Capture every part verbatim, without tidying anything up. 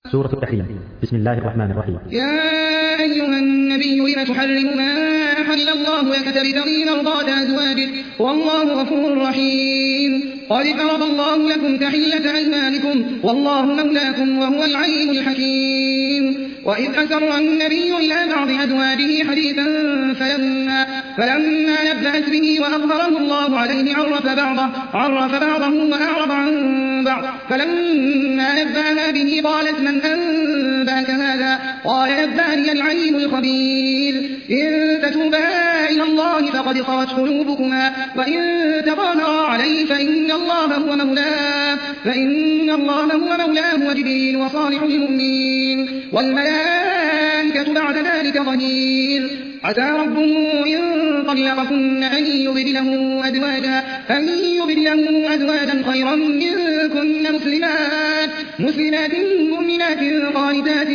سورة التحريم. بسم الله الرحمن الرحيم. يا أيها النبي لم تحرم ما أحل الله لك تبتغي مرضات أزواجك والله غفور رحيم. قد فرض الله لكم تحلة أيمانكم والله مولاكم وهو العليم الحكيم. وإذ أسر النبي إلى بعض أزواجه حديثا فلما, فلما نبأت به وأظهره الله عليه عرف بعضه, عرف بعضه وأعرض عن بعض. فلما نبأها به قالت من أنبأك هذا؟ قال نبأني العليم الخبير. إن تتوبا إلى الله فقد صغت قلوبكما وإن تظاهرا عليه فإن الله هو مولاه فإن الله هو مولاه وجبريل وصالح المؤمنين والملائكة بعد ذلك ظهير. عسى ربه إن طلقكن أن يبدله أزواجا أن يبدله أزواجا خيرا منكن مسلمات مسلمات مؤمنات قانتات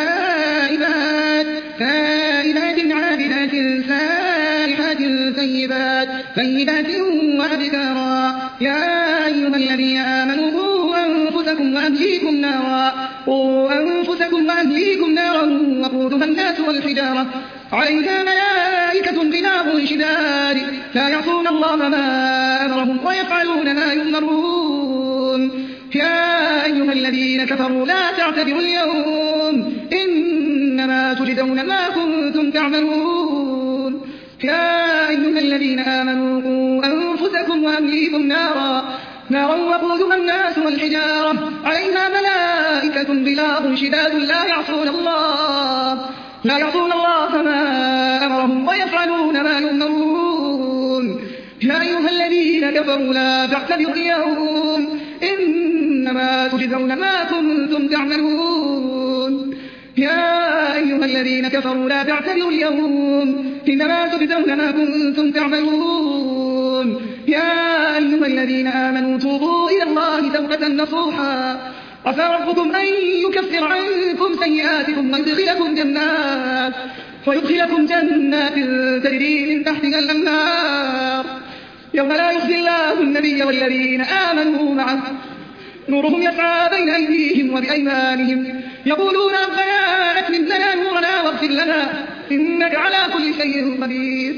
تائبات تائبات عابدات سائحات ثيبات ثيبات وأبكارا. يا أيها الذين آمنوا قوا أنفسكم وأهليكم نارا قوا أنفسكم وأهليكم نارا وقودها الناس والحجارة عليها ملائكة غلاظ شداد لا يعصون الله ما أمرهم ويفعلون ما يؤمرون. يا أيها الذين كفروا لا تعتذروا اليوم إنما تجزون ما كنتم تعملون. يا أيها الذين آمنوا قوا أنفسكم وأهليكم نارا نارا وقودها الناس والحجارة عليها ملائكة غلاظ شداد لا يعصون الله لا يعصون الله ما أمرهم ويفعلون ما يؤمرون. يا أيها الذين كفروا لا تعتذروا اليوم إنما تجزون ما كنتم تعملون. يا أيها الذين كفروا لا تعتذروا اليوم إنما تجزون ما كنتم تعملون. يا أيها الذين آمنوا توبوا إلى الله توبة نصوحا عسى ربكم أن يكفر عنكم سيئاتكم ويدخلكم جنات ويدخلكم جنات تجري من تحتها الأنهار يوم لا يخزي الله النبي والذين آمنوا معه نورهم يسعى بين أيديهم وبأيمانهم يقولون ربنا أتمم لنا نورنا واغفر لنا إنك على كل شيء قدير.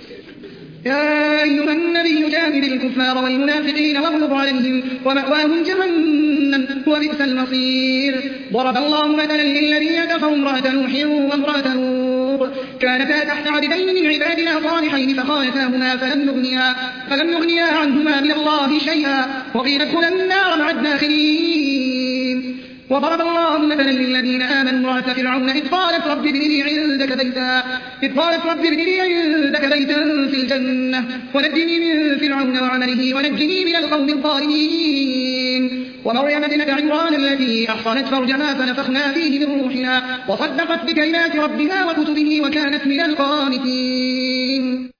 يا أيها النبي جاهد الكفار والمنافقين واغلظ عليهم ومأواهم جهنم وبئس المصير. ضرب الله مثلا للذين كفروا امرأة نوح وامرأة لوط كانتا تحت عبدين من عبادنا صالحين فخانتاهما فلم يغنيا فلم يغنيا عنهما من الله شيئا وقيل ادخلا النار مع الداخلين. وضرب الله مثلا للذين آمنوا امرأة فرعون إذ قالت رب ابن لي عندك بيتا إذ قالت رب ابن لي عندك بيتا في الجنة ونجني من فرعون وعمله ونجني من القوم الظالمين. ومريم ابنة عمران التي أحصنت فرجها فنفخنا فيه من روحنا وصدقت بكلمات ربها وكتبه وكانت من القانتين.